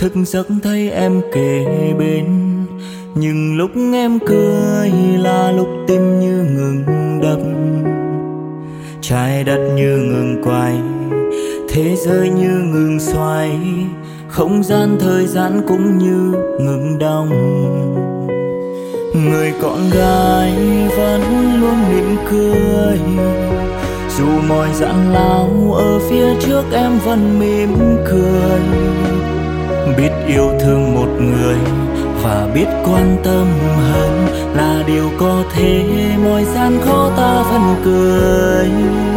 thức giấc thấy em kề bên, nhưng lúc em cười là lúc tim như ngừng đập, trái đất như ngừng quay, thế giới như ngừng xoay, không gian thời gian cũng như ngừng đong. Người con gái vẫn luôn mỉm cười, dù mọi dạn lao ở phía trước em vẫn mỉm cười. Biết yêu thương một người và biết quan tâm hơn là điều có thể, mọi gian khó ta vẫn cười.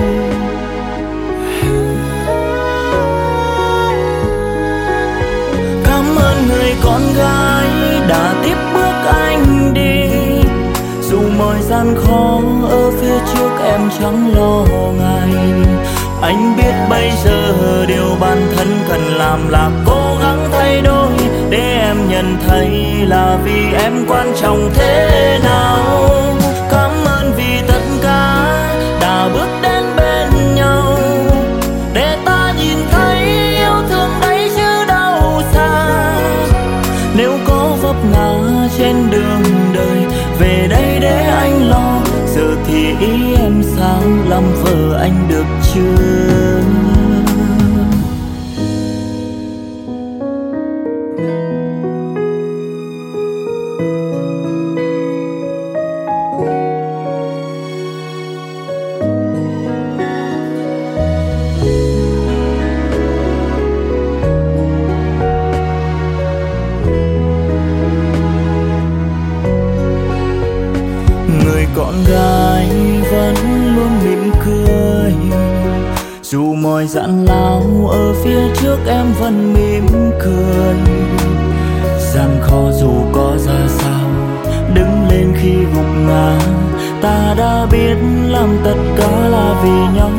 Cảm ơn người con gái đã tiếp bước anh đi, dù mọi gian khó ở phía trước em chẳng lo ngại. Anh biết bây giờ điều bản thân cần làm là cố gắng thay đổi, để em nhận thấy là vì em quan trọng thế nào. Cảm ơn vì tất cả đã bước đến bên nhau, để ta nhìn thấy yêu thương đấy chứ đâu xa. Nếu có vấp ngã trên đường đời, về đây để anh lo. Giờ thì ý em sao, làm vợ anh được chưa? Người con gái vẫn luôn mỉm cười, dù mọi dạn lao ở phía trước em vẫn mỉm cười. Gian khó dù có ra sao, đứng lên khi gục ngã, ta đã biết làm tất cả là vì nhau.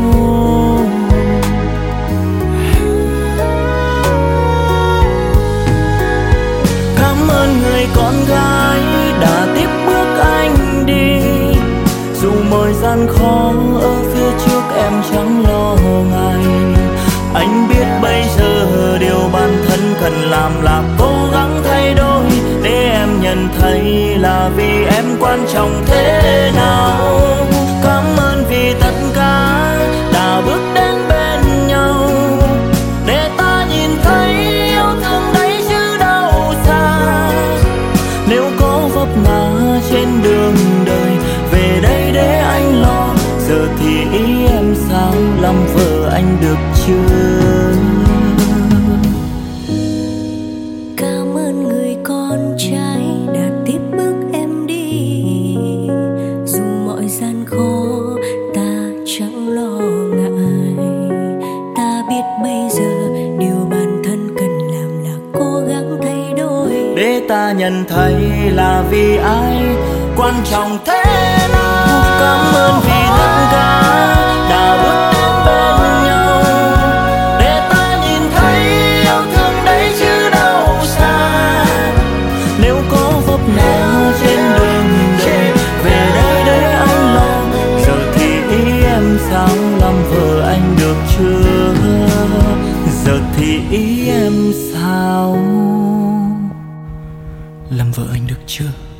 Cảm ơn người con gái đã tiếp bước anh đi, dù mọi gian khó ở phía trước em chẳng lo ngại. Anh biết bây giờ điều bản thân cần làm là cố gắng thay đổi, để em nhận thấy là vì em quan trọng thế nào. Cảm ơn vì tất cả đã bước đến bên nhau, để ta nhìn thấy yêu thương đấy chứ đâu xa. Nếu có vấp ngã trên đường đời, về đây để anh lo. Giờ thì ý em sao, làm vợ anh được chưa? Cảm ơn người con trai đã tiếp bước em đi, dù mọi gian khó ta chẳng lo ngại. Ta biết bây giờ điều bản thân cần làm là cố gắng thay đổi, để ta nhận thấy là vì ai quan trọng thế nào. Cảm ơn vì tất cả đã bước đến bên nhau, để ta nhìn thấy yêu thương đấy chứ đâu xa. Nếu có vấp ngã trên đường đời, về đây để anh lo. Giờ thì ý em sao, làm vợ anh được chưa? Giờ thì ý em sao, làm vợ anh được chưa?